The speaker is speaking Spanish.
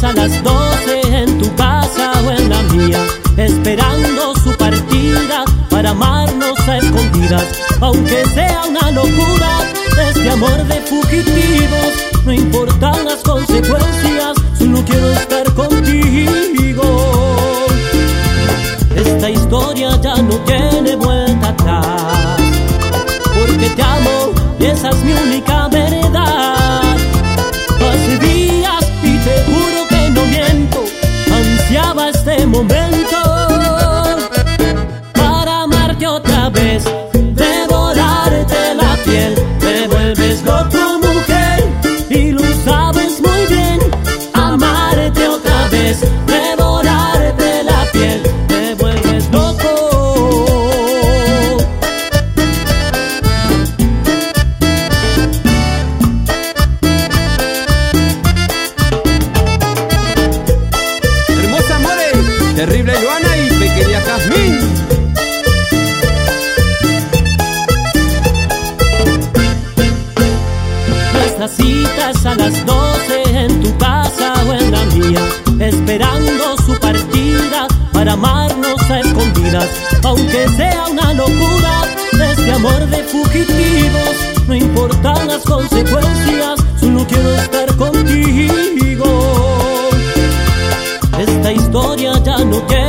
a las 12 en tu casa o en la mía, esperando su partida para amarnos a escondidas. Aunque sea una locura, este amor de fugitivos, no importan las consecuencias, solo quiero estar contigo. Esta historia ya no tiene vuelta atrás, porque te amo y esa es mi única verdad. Hace días y te juro que no miento, ansiaba este momento para amarte otra vez, devorarte la piel. Me vuelves loco, mujer, y lo sabes muy bien. Amarte otra vez, devorarte la piel. Me vuelves loco. Hermosa More, terrible Joana y pequeña Jazmín. Nuestras citas a las 12 en tu casa o en la mía, esperando su partida para amarnos a escondidas. Aunque sea una locura, este amor de fugitivos, no importan las consecuencias, solo quiero estar contigo. Esta historia ya no tiene